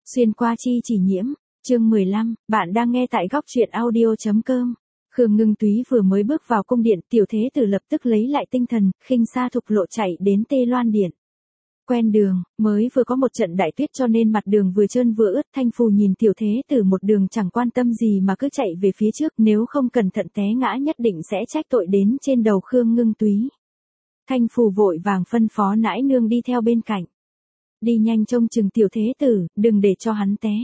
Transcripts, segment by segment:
Xuyên qua chi chỉ nhiễm, chương 15, bạn đang nghe tại góc truyện audio.com. Khương Ngưng Túy vừa mới bước vào cung điện, tiểu thế tử lập tức lấy lại tinh thần, khinh xa thục lộ chạy đến Tê Loan Điện. Quen đường, mới vừa có một trận đại tuyết cho nên mặt đường vừa trơn vừa ướt, Thanh Phù nhìn tiểu thế tử một đường chẳng quan tâm gì mà cứ chạy về phía trước, nếu không cẩn thận té ngã nhất định sẽ trách tội đến trên đầu Khương Ngưng Túy. Thanh Phù vội vàng phân phó nãi nương đi theo bên cạnh. Đi nhanh trông chừng tiểu thế tử, đừng để cho hắn té.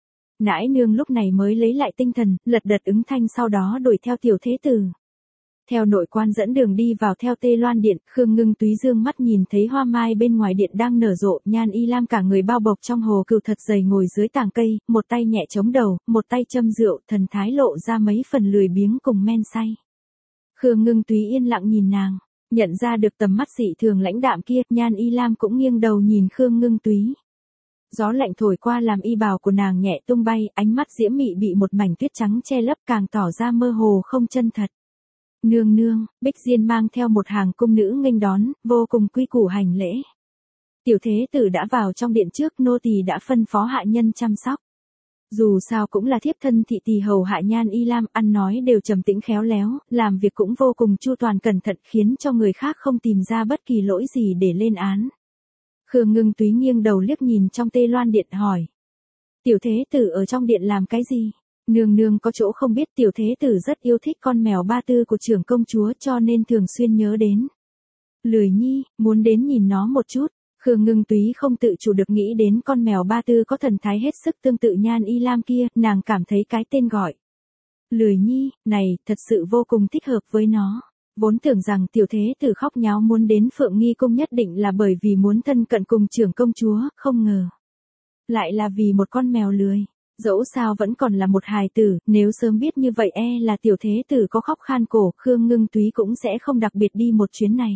Nãi nương lúc này mới lấy lại tinh thần, lật đật ứng thanh sau đó đuổi theo tiểu thế tử. Theo nội quan dẫn đường đi vào theo Tê Loan Điện, Khương Ngưng Túy dương mắt nhìn thấy hoa mai bên ngoài điện đang nở rộ, Nhan Y Lam cả người bao bọc trong hồ cừu thật dày ngồi dưới tàng cây, một tay nhẹ chống đầu, một tay châm rượu, thần thái lộ ra mấy phần lười biếng cùng men say. Khương Ngưng Túy yên lặng nhìn nàng, nhận ra được tầm mắt dị thường lãnh đạm kia, Nhan Y Lam cũng nghiêng đầu nhìn Khương Ngưng Túy. Gió lạnh thổi qua làm y bào của nàng nhẹ tung bay, ánh mắt diễm mị bị một mảnh tuyết trắng che lấp càng tỏ ra mơ hồ không chân thật. Nương nương, Bích Diên mang theo một hàng cung nữ nghênh đón, vô cùng quy củ hành lễ. Tiểu thế tử đã vào trong điện trước, nô tỳ đã phân phó hạ nhân chăm sóc. Dù sao cũng là thiếp thân thị tỳ hầu hạ Nhan Y Lam, ăn nói đều trầm tĩnh khéo léo, làm việc cũng vô cùng chu toàn cẩn thận, khiến cho người khác không tìm ra bất kỳ lỗi gì để lên án. Khương Ngưng Túy nghiêng đầu liếc nhìn trong Tê Loan Điện hỏi. Tiểu thế tử ở trong điện làm cái gì? Nương nương có chỗ không biết, tiểu thế tử rất yêu thích con mèo Ba Tư của trưởng công chúa cho nên thường xuyên nhớ đến. Lười nhi, muốn đến nhìn nó một chút. Khương Ngưng Túy không tự chủ được nghĩ đến con mèo Ba Tư có thần thái hết sức tương tự Nhan Y Lam kia, nàng cảm thấy cái tên gọi Lười nhi này thật sự vô cùng thích hợp với nó. Vốn tưởng rằng tiểu thế tử khóc nháo muốn đến Phượng Nghi Cung nhất định là bởi vì muốn thân cận cùng trưởng công chúa, không ngờ lại là vì một con mèo lười. Dẫu sao vẫn còn là một hài tử, nếu sớm biết như vậy là tiểu thế tử có khóc khan cổ, Khương Ngưng Túy cũng sẽ không đặc biệt đi một chuyến này.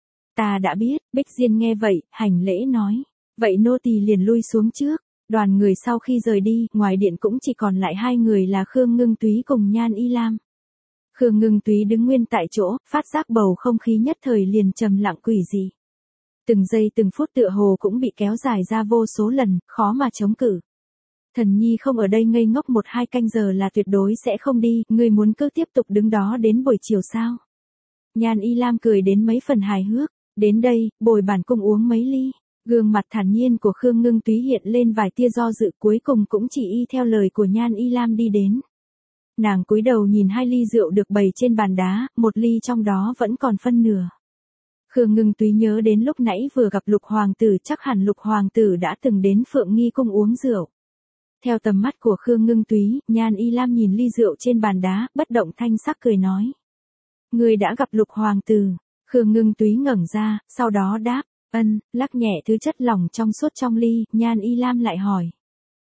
Ta đã biết, Bích Diên nghe vậy, hành lễ nói. Vậy nô tỳ liền lui xuống trước. Đoàn người sau khi rời đi, ngoài điện cũng chỉ còn lại hai người là Khương Ngưng Túy cùng Nhan Y Lam. Khương Ngưng Túy đứng nguyên tại chỗ, phát giác bầu không khí nhất thời liền trầm lặng quỷ dị. Từng giây từng phút tựa hồ cũng bị kéo dài ra vô số lần, khó mà chống cự. Thần nhi không ở đây ngây ngốc 1-2 canh giờ là tuyệt đối sẽ không đi, ngươi muốn cứ tiếp tục đứng đó đến buổi chiều sao? Nhan Y Lam cười đến mấy phần hài hước, đến đây, bồi bản cung uống mấy ly. Gương mặt thản nhiên của Khương Ngưng Túy hiện lên vài tia do dự, cuối cùng cũng chỉ y theo lời của Nhan Y Lam đi đến. Nàng cúi đầu nhìn 2 ly rượu được bày trên bàn đá, một ly trong đó vẫn còn phân nửa. Khương Ngưng Túy nhớ đến lúc nãy vừa gặp Lục Hoàng tử, chắc hẳn Lục Hoàng tử đã từng đến Phượng Nghi Cung uống rượu. Theo tầm mắt của Khương Ngưng Túy, Nhan Y Lam nhìn ly rượu trên bàn đá, bất động thanh sắc cười nói. Người đã gặp Lục Hoàng tử. Khương Ngưng Túy ngẩng ra, sau đó đáp, lắc nhẹ thứ chất lỏng trong suốt trong ly, Nhan Y Lam lại hỏi.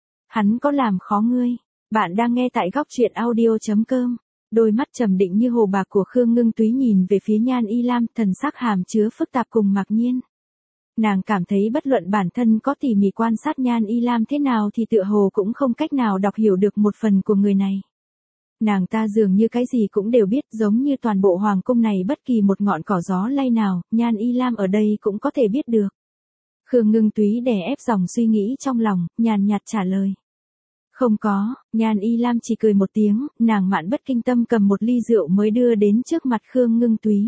Hắn có làm khó ngươi? Bạn đang nghe tại góc truyện audio.com. Đôi mắt trầm định như hồ bạc của Khương Ngưng Túy nhìn về phía Nhan Y Lam, thần sắc hàm chứa phức tạp cùng ngạc nhiên. Nàng cảm thấy bất luận bản thân có tỉ mỉ quan sát Nhan Y Lam thế nào thì tựa hồ cũng không cách nào đọc hiểu được một phần của người này. Nàng ta dường như cái gì cũng đều biết, giống như toàn bộ hoàng cung này bất kỳ một ngọn cỏ gió lay nào, Nhan Y Lam ở đây cũng có thể biết được. Khương Ngưng Túy đè ép dòng suy nghĩ trong lòng, nhàn nhạt trả lời. Không có, Nhan Y Lam chỉ cười một tiếng, nàng mạn bất kinh tâm cầm một ly rượu mới đưa đến trước mặt Khương Ngưng Túy.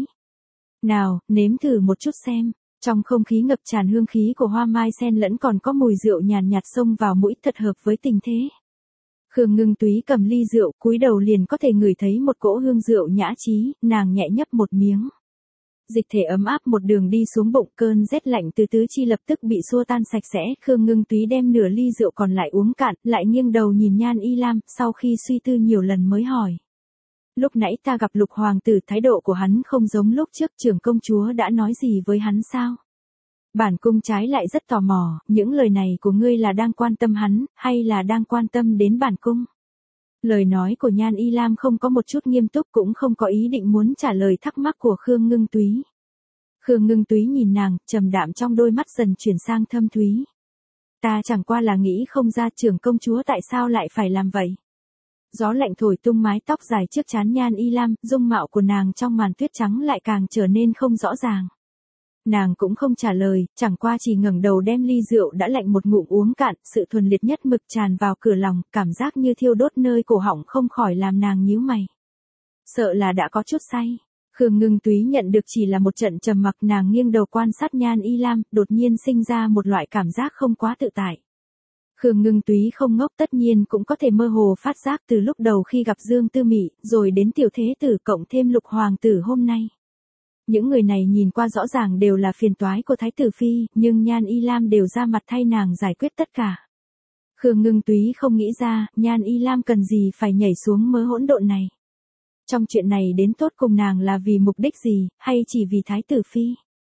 Nào, nếm thử một chút xem. Trong không khí ngập tràn hương khí của hoa mai sen lẫn còn có mùi rượu nhàn nhạt xông vào mũi, thật hợp với tình thế. Khương Ngưng Túy cầm ly rượu, cúi đầu liền có thể ngửi thấy một cỗ hương rượu nhã chí, nàng nhẹ nhấp một miếng. Dịch thể ấm áp một đường đi xuống bụng, cơn rét lạnh từ tứ chi lập tức bị xua tan sạch sẽ. Khương Ngưng Túy đem nửa ly rượu còn lại uống cạn, lại nghiêng đầu nhìn Nhan Y Lam, sau khi suy tư nhiều lần mới hỏi. Lúc nãy ta gặp Lục Hoàng tử, thái độ của hắn không giống lúc trước, trưởng công chúa đã nói gì với hắn sao? Bản cung trái lại rất tò mò, những lời này của ngươi là đang quan tâm hắn, hay là đang quan tâm đến bản cung? Lời nói của Nhan Y Lam không có một chút nghiêm túc, cũng không có ý định muốn trả lời thắc mắc của Khương Ngưng Túy. Khương Ngưng Túy nhìn nàng, trầm đạm trong đôi mắt dần chuyển sang thâm thúy. Ta chẳng qua là nghĩ không ra trưởng công chúa tại sao lại phải làm vậy. Gió lạnh thổi tung mái tóc dài trước trán Nhan Y Lam, dung mạo của nàng trong màn tuyết trắng lại càng trở nên không rõ ràng. Nàng cũng không trả lời, chẳng qua chỉ ngẩng đầu đem ly rượu đã lạnh một ngụm uống cạn, sự thuần liệt nhất mực tràn vào cửa lòng, cảm giác như thiêu đốt nơi cổ họng không khỏi làm nàng nhíu mày. Sợ là đã có chút say. Khương Ngưng Túy nhận được chỉ là một trận trầm mặc, nàng nghiêng đầu quan sát Nhan Y Lam, đột nhiên sinh ra một loại cảm giác không quá tự tại. Khương Ngưng Túy không ngốc, tất nhiên cũng có thể mơ hồ phát giác từ lúc đầu khi gặp Dương Tư Mị, rồi đến tiểu thế tử cộng thêm Lục hoàng tử hôm nay. Những người này nhìn qua rõ ràng đều là phiền toái của Thái tử Phi, nhưng Nhan Y Lam đều ra mặt thay nàng giải quyết tất cả. Khương Ngưng Túy không nghĩ ra, Nhan Y Lam cần gì phải nhảy xuống mớ hỗn độn này. Trong chuyện này đến tột cùng nàng là vì mục đích gì, hay chỉ vì Thái tử Phi?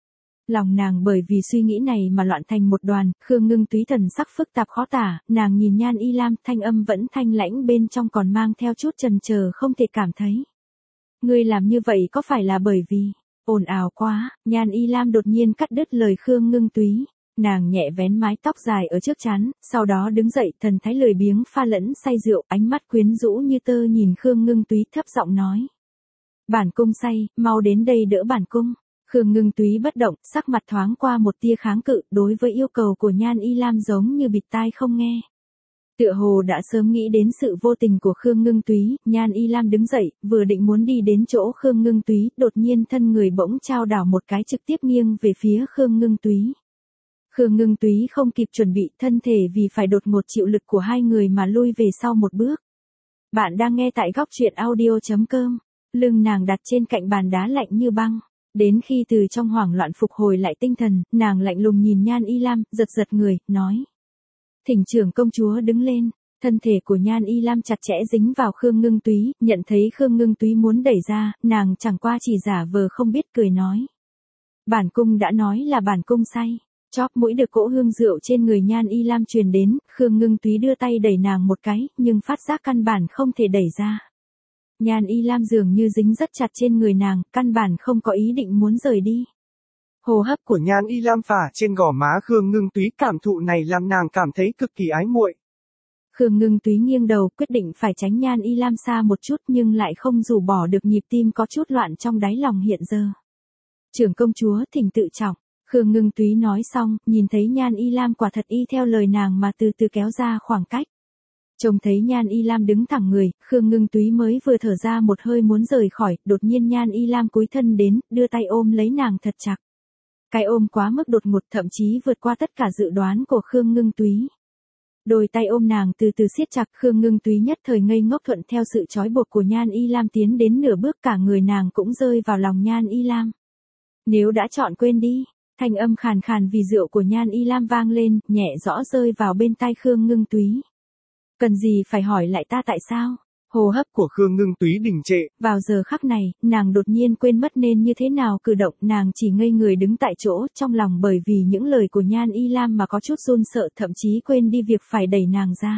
Lòng nàng bởi vì suy nghĩ này mà loạn thành một đoàn, Khương Ngưng Túy thần sắc phức tạp khó tả, nàng nhìn Nhan Y Lam, thanh âm vẫn thanh lãnh, bên trong còn mang theo chút chần chờ không thể cảm thấy. Ngươi làm như vậy có phải là bởi vì... Ồn ào quá, Nhan Y Lam đột nhiên cắt đứt lời Khương Ngưng Túy. Nàng nhẹ vén mái tóc dài ở trước trán, sau đó đứng dậy, thần thái lười biếng pha lẫn say rượu, ánh mắt quyến rũ như tơ nhìn Khương Ngưng Túy, thấp giọng nói. Bản cung say, mau đến đây đỡ bản cung. Khương Ngưng Túy bất động, sắc mặt thoáng qua một tia kháng cự, đối với yêu cầu của Nhan Y Lam giống như bịt tai không nghe. Tựa hồ đã sớm nghĩ đến sự vô tình của Khương Ngưng Túy, Nhan Y Lam đứng dậy, vừa định muốn đi đến chỗ Khương Ngưng Túy, đột nhiên thân người bỗng chao đảo một cái trực tiếp nghiêng về phía Khương Ngưng Túy. Khương Ngưng Túy không kịp chuẩn bị, thân thể vì phải đột ngột chịu lực của hai người mà lui về sau một bước. Bạn đang nghe tại góc truyện audio.com, lưng nàng đặt trên cạnh bàn đá lạnh như băng. Đến khi từ trong hoảng loạn phục hồi lại tinh thần, nàng lạnh lùng nhìn Nhan Y Lam, giật giật người, nói. Thỉnh trưởng công chúa đứng lên, thân thể của Nhan Y Lam chặt chẽ dính vào Khương Ngưng Túy, nhận thấy Khương Ngưng Túy muốn đẩy ra, nàng chẳng qua chỉ giả vờ không biết cười nói. Bản cung đã nói là bản cung say, chóp mũi được cỗ hương rượu trên người Nhan Y Lam truyền đến, Khương Ngưng Túy đưa tay đẩy nàng một cái, nhưng phát giác căn bản không thể đẩy ra. Nhan Y Lam dường như dính rất chặt trên người nàng, căn bản không có ý định muốn rời đi. Hô hấp của Nhan Y Lam phả trên gò má Khương Ngưng Túy, cảm thụ này làm nàng cảm thấy cực kỳ ái muội. Khương Ngưng Túy nghiêng đầu, quyết định phải tránh Nhan Y Lam xa một chút, nhưng lại không rũ bỏ được nhịp tim có chút loạn trong đáy lòng hiện giờ. Trưởng công chúa thỉnh tự trọng. Khương Ngưng Túy nói xong, nhìn thấy Nhan Y Lam quả thật y theo lời nàng mà từ từ kéo ra khoảng cách. Trông thấy Nhan Y Lam đứng thẳng người, Khương Ngưng Túy mới vừa thở ra một hơi muốn rời khỏi, đột nhiên Nhan Y Lam cúi thân đến, đưa tay ôm lấy nàng thật chặt. Cái ôm quá mức đột ngột, thậm chí vượt qua tất cả dự đoán của Khương Ngưng Túy. Đôi tay ôm nàng từ từ siết chặt, Khương Ngưng Túy nhất thời ngây ngốc thuận theo sự trói buộc của Nhan Y Lam tiến đến nửa bước, cả người nàng cũng rơi vào lòng Nhan Y Lam. Nếu đã chọn quên đi, thanh âm khàn khàn vì rượu của Nhan Y Lam vang lên, nhẹ rõ rơi vào bên tai Khương Ngưng Túy. Cần gì phải hỏi lại ta tại sao? Hô hấp của Khương Ngưng Túy đình trệ. Vào giờ khắc này, nàng đột nhiên quên mất nên như thế nào cử động, nàng chỉ ngây người đứng tại chỗ, trong lòng bởi vì những lời của Nhan Y Lam mà có chút run sợ, thậm chí quên đi việc phải đẩy nàng ra.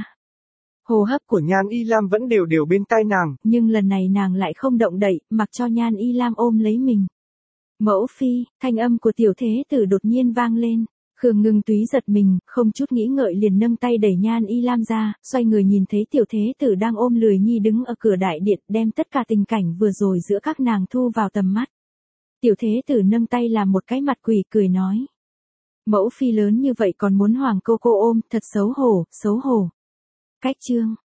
Hô hấp của Nhan Y Lam vẫn đều đều bên tai nàng, nhưng lần này nàng lại không động đậy, mặc cho Nhan Y Lam ôm lấy mình. Mẫu phi, thanh âm của tiểu thế tử đột nhiên vang lên. Khương Ngưng Túy giật mình, không chút nghĩ ngợi liền nâng tay đẩy Nhan Y Lam ra, xoay người nhìn thấy tiểu thế tử đang ôm Lười Nhi đứng ở cửa đại điện, đem tất cả tình cảnh vừa rồi giữa các nàng thu vào tầm mắt. Tiểu thế tử nâng tay làm một cái mặt quỷ cười nói. Mẫu phi lớn như vậy còn muốn hoàng cô ôm, thật xấu hổ, xấu hổ. Cách chương.